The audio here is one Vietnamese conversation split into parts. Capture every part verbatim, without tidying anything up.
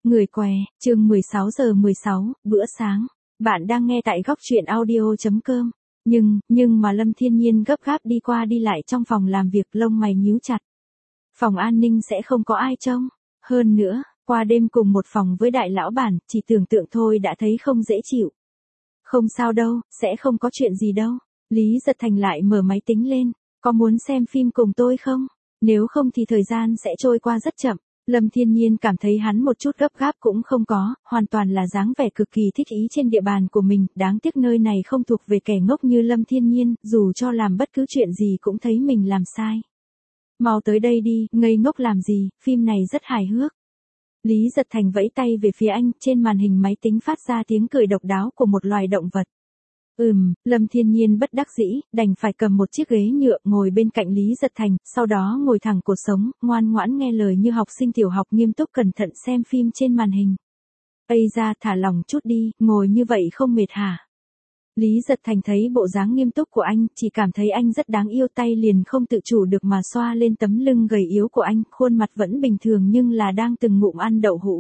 Người què, chương mười sáu giờ mười sáu, bữa sáng. Bạn đang nghe tại góc truyện audio chấm com. Nhưng, nhưng mà Lâm Thiên Nhiên gấp gáp đi qua đi lại trong phòng làm việc, lông mày nhíu chặt. Phòng an ninh sẽ không có ai trông. Hơn nữa, qua đêm cùng một phòng với đại lão bản, chỉ tưởng tượng thôi đã thấy không dễ chịu. Không sao đâu, sẽ không có chuyện gì đâu. Lý Giật Thành lại mở máy tính lên. Có muốn xem phim cùng tôi không? Nếu không thì thời gian sẽ trôi qua rất chậm. Lâm Thiên Nhiên cảm thấy hắn một chút gấp gáp cũng không có, hoàn toàn là dáng vẻ cực kỳ thích ý trên địa bàn của mình, đáng tiếc nơi này không thuộc về kẻ ngốc như Lâm Thiên Nhiên, dù cho làm bất cứ chuyện gì cũng thấy mình làm sai. Mau tới đây đi, ngây ngốc làm gì, phim này rất hài hước. Lý Giật Thành vẫy tay về phía anh, trên màn hình máy tính phát ra tiếng cười độc đáo của một loài động vật. Ừm, Lâm Thiên Nhiên bất đắc dĩ, đành phải cầm một chiếc ghế nhựa ngồi bên cạnh Lý Giật Thành, sau đó ngồi thẳng cột sống, ngoan ngoãn nghe lời như học sinh tiểu học nghiêm túc cẩn thận xem phim trên màn hình. Ây ra, thả lỏng chút đi, ngồi như vậy không mệt hả? Lý Giật Thành thấy bộ dáng nghiêm túc của anh, chỉ cảm thấy anh rất đáng yêu, tay liền không tự chủ được mà xoa lên tấm lưng gầy yếu của anh, khuôn mặt vẫn bình thường nhưng là đang từng ngụm ăn đậu hũ.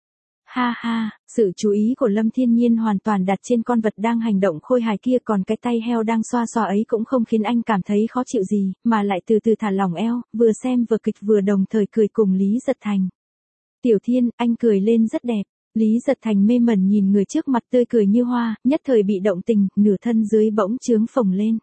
Ha ha, sự chú ý của Lâm Thiên Nhiên hoàn toàn đặt trên con vật đang hành động khôi hài kia, còn cái tay heo đang xoa xoa ấy cũng không khiến anh cảm thấy khó chịu gì, mà lại từ từ thả lỏng eo, vừa xem vừa kịch vừa đồng thời cười cùng Lý Giật Thành. Tiểu Thiên, anh cười lên rất đẹp. Lý Giật Thành mê mẩn nhìn người trước mặt tươi cười như hoa, nhất thời bị động tình, nửa thân dưới bỗng trướng phồng lên.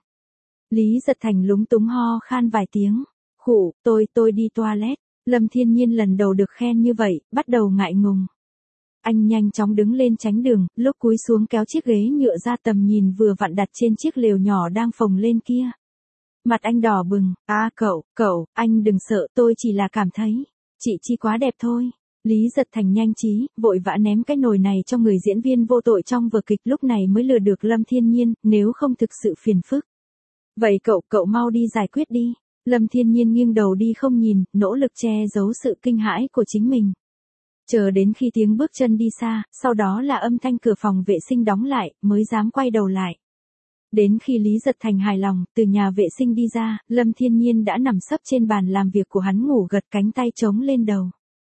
Lý Giật Thành lúng túng ho khan vài tiếng. Khụ, tôi, tôi đi toilet. Lâm Thiên Nhiên lần đầu được khen như vậy, bắt đầu ngại ngùng. Anh nhanh chóng đứng lên tránh đường, lúc cúi xuống kéo chiếc ghế nhựa ra tầm nhìn vừa vặn đặt trên chiếc lều nhỏ đang phồng lên kia. Mặt anh đỏ bừng, à cậu, cậu, anh đừng sợ, tôi chỉ là cảm thấy, chị Chi quá đẹp thôi. Lý Giật Thành nhanh trí, vội vã ném cái nồi này cho người diễn viên vô tội trong vở kịch, lúc này mới lừa được Lâm Thiên Nhiên, nếu không thực sự phiền phức. Vậy cậu, cậu mau đi giải quyết đi. Lâm Thiên Nhiên nghiêng đầu đi không nhìn, nỗ lực che giấu sự kinh hãi của chính mình. Chờ đến khi tiếng bước chân đi xa, sau đó là âm thanh cửa phòng vệ sinh đóng lại, mới dám quay đầu lại. Đến khi Lý Giật Thành hài lòng, từ nhà vệ sinh đi ra, Lâm Thiên Nhiên đã nằm sấp trên bàn làm việc của hắn ngủ gật, cánh tay chống lên đầu.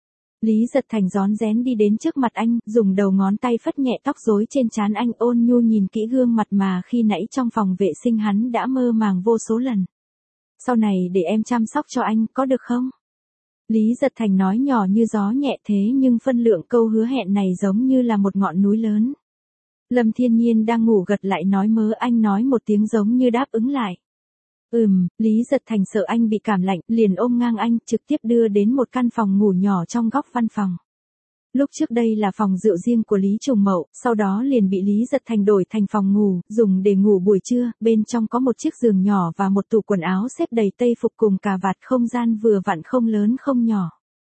Lý Giật Thành rón rén đi đến trước mặt anh, dùng đầu ngón tay phất nhẹ tóc rối trên trán anh, ôn nhu nhìn kỹ gương mặt mà khi nãy trong phòng vệ sinh hắn đã mơ màng vô số lần. Sau này để em chăm sóc cho anh, có được không? Lý Giật Thành nói nhỏ như gió nhẹ, thế nhưng phân lượng câu hứa hẹn này giống như là một ngọn núi lớn. Lâm Thiên Nhiên đang ngủ gật lại nói mớ, anh nói một tiếng giống như đáp ứng lại. Ừm, Lý Giật Thành sợ anh bị cảm lạnh, liền ôm ngang anh, trực tiếp đưa đến một căn phòng ngủ nhỏ trong góc văn phòng. Lúc trước đây là phòng rượu riêng của Lý Trùng Mậu, sau đó liền bị Lý Giật Thành đổi thành phòng ngủ, dùng để ngủ buổi trưa, bên trong có một chiếc giường nhỏ và một tủ quần áo xếp đầy tây phục cùng cà vạt, không gian vừa vặn không lớn không nhỏ.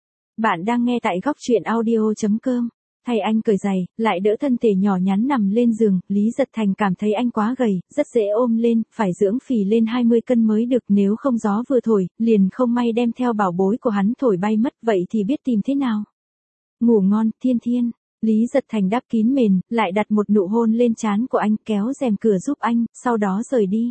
Bạn đang nghe tại góc truyện audio chấm com. Thay anh cởi giày, lại đỡ thân thể nhỏ nhắn nằm lên giường, Lý Giật Thành cảm thấy anh quá gầy, rất dễ ôm lên, phải dưỡng phì lên hai mươi cân mới được, nếu không gió vừa thổi, liền không may đem theo bảo bối của hắn thổi bay mất, vậy thì biết tìm thế nào. Ngủ ngon, Thiên Thiên. Lý Giật Thành đắp kín mền, lại đặt một nụ hôn lên trán của anh, kéo rèm cửa giúp anh, sau đó rời đi.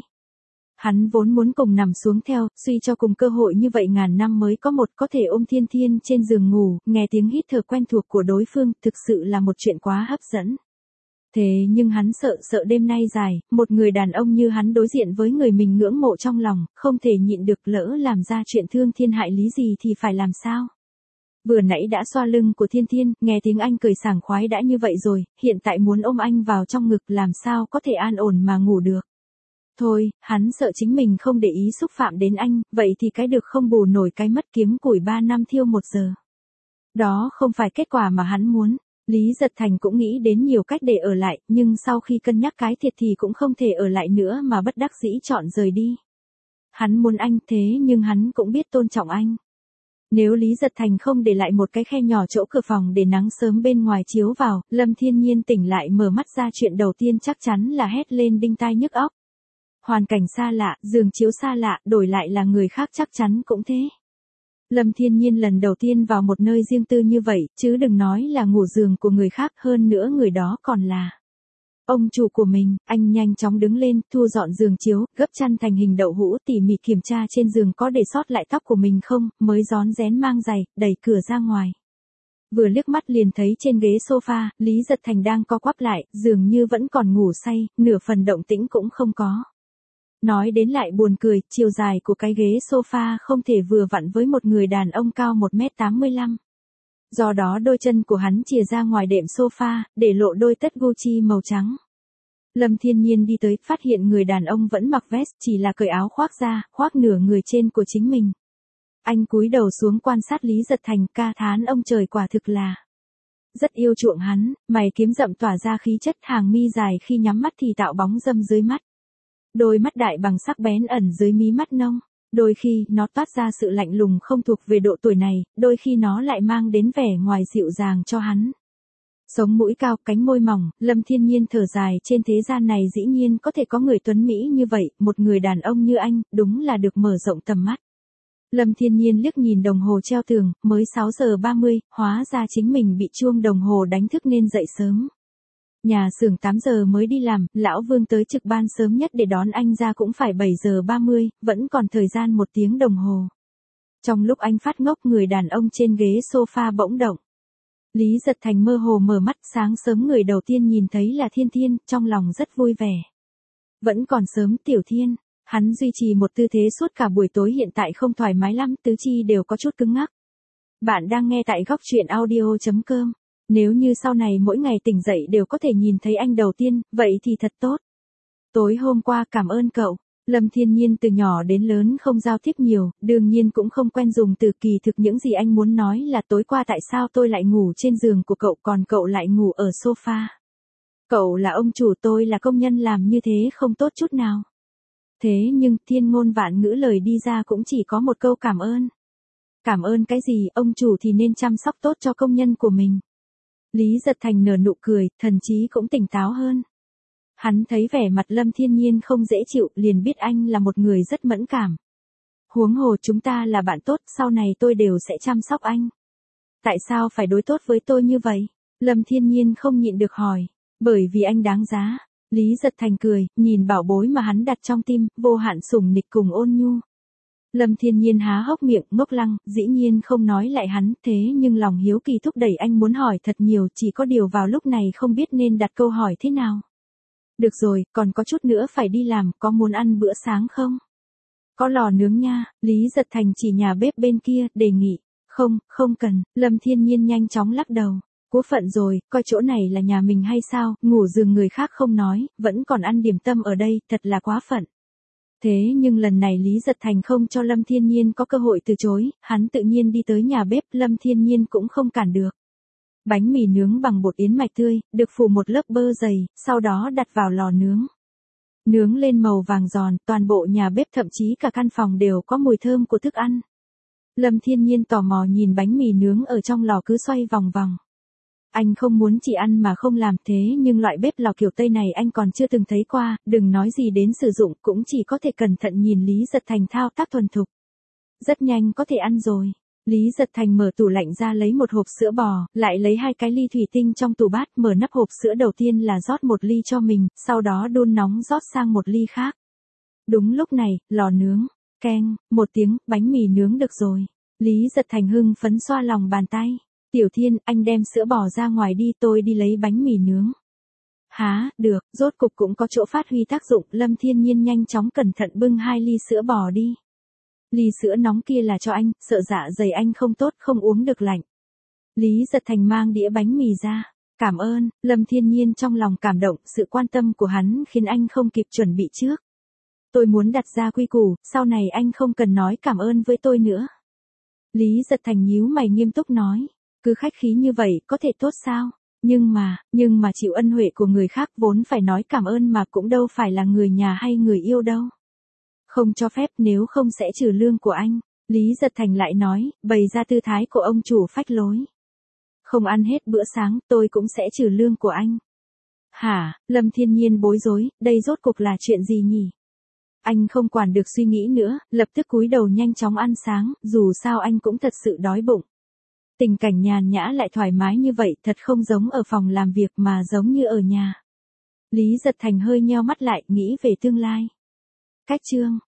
Hắn vốn muốn cùng nằm xuống theo, suy cho cùng cơ hội như vậy ngàn năm mới có một, có thể ôm Thiên Thiên trên giường ngủ, nghe tiếng hít thở quen thuộc của đối phương, thực sự là một chuyện quá hấp dẫn. Thế nhưng hắn sợ, sợ đêm nay dài, một người đàn ông như hắn đối diện với người mình ngưỡng mộ trong lòng, không thể nhịn được, lỡ làm ra chuyện thương thiên hại lý gì thì phải làm sao? Vừa nãy đã xoa lưng của Thiên Thiên, nghe tiếng anh cười sảng khoái đã như vậy rồi, hiện tại muốn ôm anh vào trong ngực, làm sao có thể an ổn mà ngủ được. Thôi, hắn sợ chính mình không để ý xúc phạm đến anh, vậy thì cái được không bù nổi cái mất, kiếm củi ba năm thiêu một giờ. Đó không phải kết quả mà hắn muốn. Lý Giật Thành cũng nghĩ đến nhiều cách để ở lại, nhưng sau khi cân nhắc cái thiệt thì cũng không thể ở lại nữa mà bất đắc dĩ chọn rời đi. Hắn muốn anh, thế nhưng hắn cũng biết tôn trọng anh. Nếu Lý Giật Thành không để lại một cái khe nhỏ chỗ cửa phòng để nắng sớm bên ngoài chiếu vào, Lâm Thiên Nhiên tỉnh lại mở mắt ra, chuyện đầu tiên chắc chắn là hét lên đinh tai nhức óc. Hoàn cảnh xa lạ, giường chiếu xa lạ, đổi lại là người khác chắc chắn cũng thế. Lâm Thiên Nhiên lần đầu tiên vào một nơi riêng tư như vậy, chứ đừng nói là ngủ giường của người khác, hơn nữa người đó còn là ông chủ của mình. Anh nhanh chóng đứng lên, thu dọn giường chiếu, gấp chăn thành hình đậu hũ, tỉ mỉ kiểm tra trên giường có để sót lại tóc của mình không, mới rón rén mang giày, đẩy cửa ra ngoài. Vừa liếc mắt liền thấy trên ghế sofa, Lý Giật Thành đang co quắp lại, dường như vẫn còn ngủ say, nửa phần động tĩnh cũng không có. Nói đến lại buồn cười, chiều dài của cái ghế sofa không thể vừa vặn với một người đàn ông cao một mét tám mươi lăm. Do đó đôi chân của hắn chìa ra ngoài đệm sofa, để lộ đôi tất Gucci màu trắng. Lâm Thiên Nhiên đi tới, phát hiện người đàn ông vẫn mặc vest, chỉ là cởi áo khoác ra, khoác nửa người trên của chính mình. Anh cúi đầu xuống quan sát Lý Giật Thành, ca thán ông trời quả thực là rất yêu chuộng hắn, mày kiếm rậm tỏa ra khí chất, hàng mi dài khi nhắm mắt thì tạo bóng râm dưới mắt. Đôi mắt đại bằng sắc bén ẩn dưới mí mắt nông. Đôi khi, nó toát ra sự lạnh lùng không thuộc về độ tuổi này, đôi khi nó lại mang đến vẻ ngoài dịu dàng cho hắn. Sống mũi cao, cánh môi mỏng, Lâm Thiên Nhiên thở dài, trên thế gian này dĩ nhiên có thể có người tuấn Mỹ như vậy, một người đàn ông như anh, đúng là được mở rộng tầm mắt. Lâm Thiên Nhiên liếc nhìn đồng hồ treo tường, mới sáu giờ ba mươi, hóa ra chính mình bị chuông đồng hồ đánh thức nên dậy sớm. Nhà xưởng tám giờ mới đi làm, lão Vương tới trực ban sớm nhất để đón anh ra cũng phải bảy giờ ba mươi, vẫn còn thời gian một tiếng đồng hồ. Trong lúc anh phát ngốc, người đàn ông trên ghế sofa bỗng động. Lý Giật Thành mơ hồ mở mắt, sáng sớm người đầu tiên nhìn thấy là Thiên Thiên, trong lòng rất vui vẻ. Vẫn còn sớm, Tiểu Thiên. Hắn duy trì một tư thế suốt cả buổi tối, hiện tại không thoải mái lắm, tứ chi đều có chút cứng ngắc. Bạn đang nghe tại góc truyện audio chấm com. Nếu như sau này mỗi ngày tỉnh dậy đều có thể nhìn thấy anh đầu tiên, vậy thì thật tốt. Tối hôm qua cảm ơn cậu. Lâm Thiên Nhiên từ nhỏ đến lớn không giao tiếp nhiều, đương nhiên cũng không quen dùng từ, kỳ thực những gì anh muốn nói là tối qua tại sao tôi lại ngủ trên giường của cậu còn cậu lại ngủ ở sofa. Cậu là ông chủ, tôi là công nhân, làm như thế không tốt chút nào. Thế nhưng thiên ngôn vạn ngữ lời đi ra cũng chỉ có một câu cảm ơn. Cảm ơn cái gì, ông chủ thì nên chăm sóc tốt cho công nhân của mình. Lý Giật Thành nở nụ cười, thần trí cũng tỉnh táo hơn. Hắn thấy vẻ mặt Lâm Thiên Nhiên không dễ chịu, liền biết anh là một người rất mẫn cảm. Huống hồ chúng ta là bạn tốt, sau này tôi đều sẽ chăm sóc anh. Tại sao phải đối tốt với tôi như vậy? Lâm Thiên Nhiên không nhịn được hỏi. Bởi vì anh đáng giá. Lý Giật Thành cười, nhìn bảo bối mà hắn đặt trong tim, vô hạn sủng nịch cùng ôn nhu. Lâm Thiên Nhiên há hốc miệng, ngốc lăng, dĩ nhiên không nói lại hắn, thế nhưng lòng hiếu kỳ thúc đẩy anh muốn hỏi thật nhiều, chỉ có điều vào lúc này không biết nên đặt câu hỏi thế nào. Được rồi, còn có chút nữa phải đi làm, có muốn ăn bữa sáng không? Có lò nướng nha, Lý Giật Thành chỉ nhà bếp bên kia, đề nghị. Không, không cần, Lâm Thiên Nhiên nhanh chóng lắc đầu. Quá phận rồi, coi chỗ này là nhà mình hay sao, ngủ giường người khác không nói, vẫn còn ăn điểm tâm ở đây, thật là quá phận. Thế nhưng lần này Lý Giật Thành không cho Lâm Thiên Nhiên có cơ hội từ chối, hắn tự nhiên đi tới nhà bếp, Lâm Thiên Nhiên cũng không cản được. Bánh mì nướng bằng bột yến mạch tươi, được phủ một lớp bơ dày, sau đó đặt vào lò nướng. Nướng lên màu vàng giòn, toàn bộ nhà bếp thậm chí cả căn phòng đều có mùi thơm của thức ăn. Lâm Thiên Nhiên tò mò nhìn bánh mì nướng ở trong lò cứ xoay vòng vòng. Anh không muốn chỉ ăn mà không làm, thế nhưng loại bếp lò kiểu Tây này anh còn chưa từng thấy qua, đừng nói gì đến sử dụng, cũng chỉ có thể cẩn thận nhìn Lý Giật Thành thao tác thuần thục. Rất nhanh có thể ăn rồi. Lý Giật Thành mở tủ lạnh ra lấy một hộp sữa bò, lại lấy hai cái ly thủy tinh trong tủ bát, mở nắp hộp sữa đầu tiên là rót một ly cho mình, sau đó đun nóng rót sang một ly khác. Đúng lúc này, lò nướng, keng, một tiếng, bánh mì nướng được rồi. Lý Giật Thành hưng phấn xoa lòng bàn tay. Tiểu Thiên, anh đem sữa bò ra ngoài đi, tôi đi lấy bánh mì nướng. Há, được, rốt cục cũng có chỗ phát huy tác dụng, Lâm Thiên Nhiên nhanh chóng cẩn thận bưng hai ly sữa bò đi. Ly sữa nóng kia là cho anh, sợ dạ dày anh không tốt, không uống được lạnh. Lý Giật Thành mang đĩa bánh mì ra. Cảm ơn, Lâm Thiên Nhiên trong lòng cảm động, sự quan tâm của hắn khiến anh không kịp chuẩn bị trước. Tôi muốn đặt ra quy củ, sau này anh không cần nói cảm ơn với tôi nữa. Lý Giật Thành nhíu mày nghiêm túc nói. Cứ khách khí như vậy có thể tốt sao? Nhưng mà, nhưng mà chịu ân huệ của người khác vốn phải nói cảm ơn mà, cũng đâu phải là người nhà hay người yêu đâu. Không cho phép, nếu không sẽ trừ lương của anh. Lý Giật Thành lại nói, bày ra tư thái của ông chủ phách lối. Không ăn hết bữa sáng, tôi cũng sẽ trừ lương của anh. Hả, Lâm Thiên Nhiên bối rối, đây rốt cuộc là chuyện gì nhỉ? Anh không quản được suy nghĩ nữa, lập tức cúi đầu nhanh chóng ăn sáng, dù sao anh cũng thật sự đói bụng. Tình cảnh nhàn nhã lại thoải mái như vậy, thật không giống ở phòng làm việc mà giống như ở nhà. Lý Giật Thành hơi nheo mắt lại, nghĩ về tương lai. Cách chương